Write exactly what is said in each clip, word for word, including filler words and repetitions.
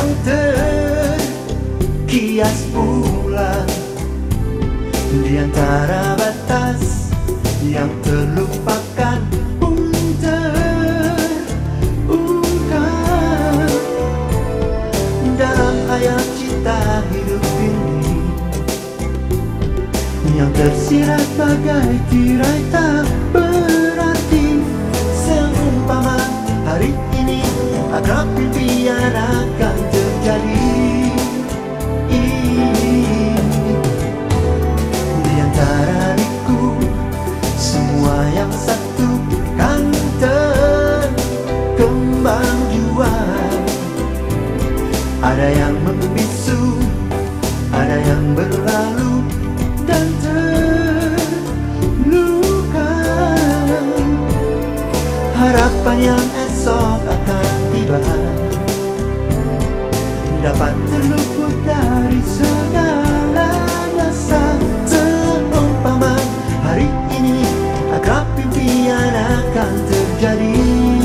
yang terkias pula di antara batas yang terlupakan pun terungkap dalam hayat cita hidup ini yang tersirat bagai tirai tak berarti. Seumpama hari ini akrab impian akan terjadi. Di antara liku semua yang satu kan terkembang jua. Ada yang membisu, ada yang berlalu dan terluka. Harapan yang esok akan tiba dapat terluput dari segala rasa. Seumpama hari ini akrab impian akan terjadi.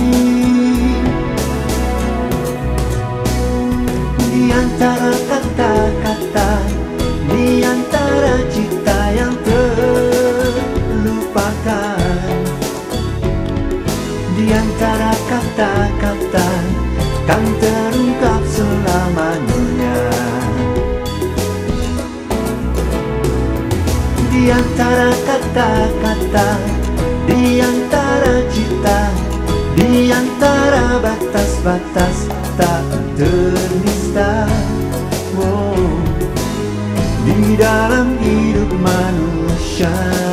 Di antara kata-kata, di antara cita yang terlupakan, di antara kata-kata kan terungkap selamanya. Di antara kata-kata, di antara cita, di antara batas-batas tak ternista. Oh, di dalam hidup manusia.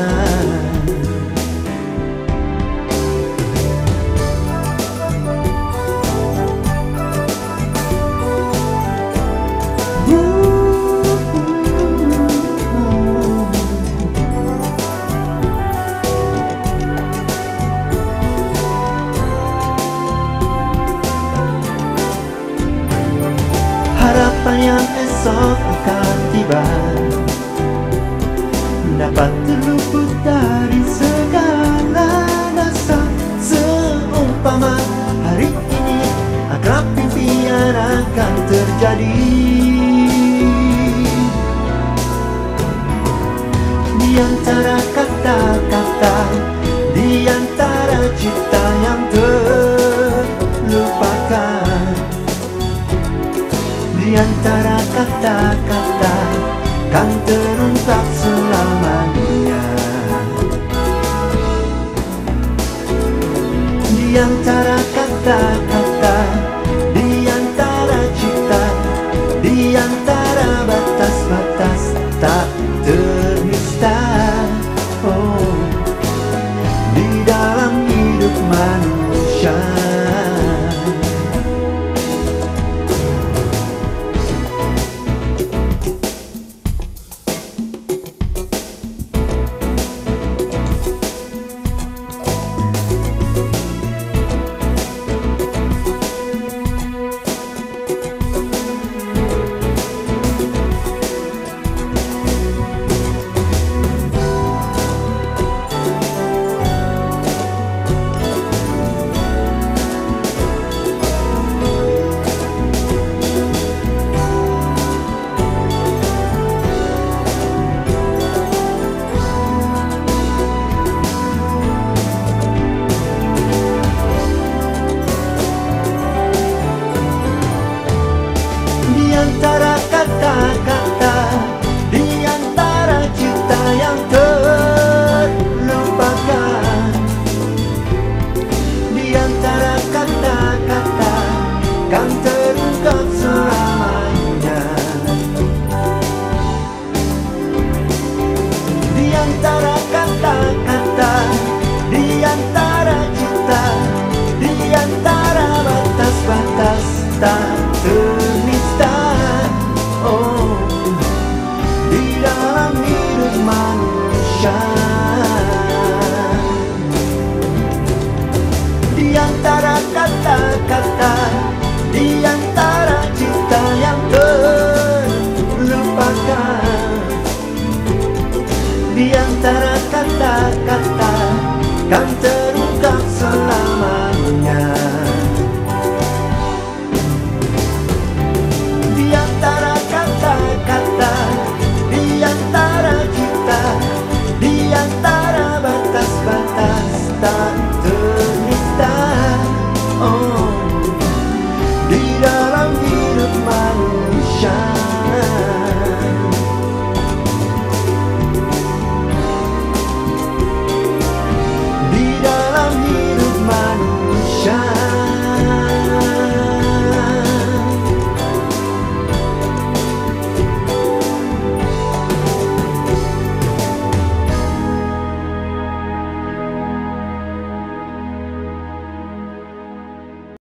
Harapan yang esok akan tiba dapat terluput dari segala rasa. Seumpama hari ini akrab impian akan terjadi. Di antara kata-kata, di antara cita yang terlupakan, di antara kata-kata kan terungkap selamanya. Di antara kata-kata, di antara cita, di antara batas-batas tak ternista. Oh, di dalam hidup manusia. Di antara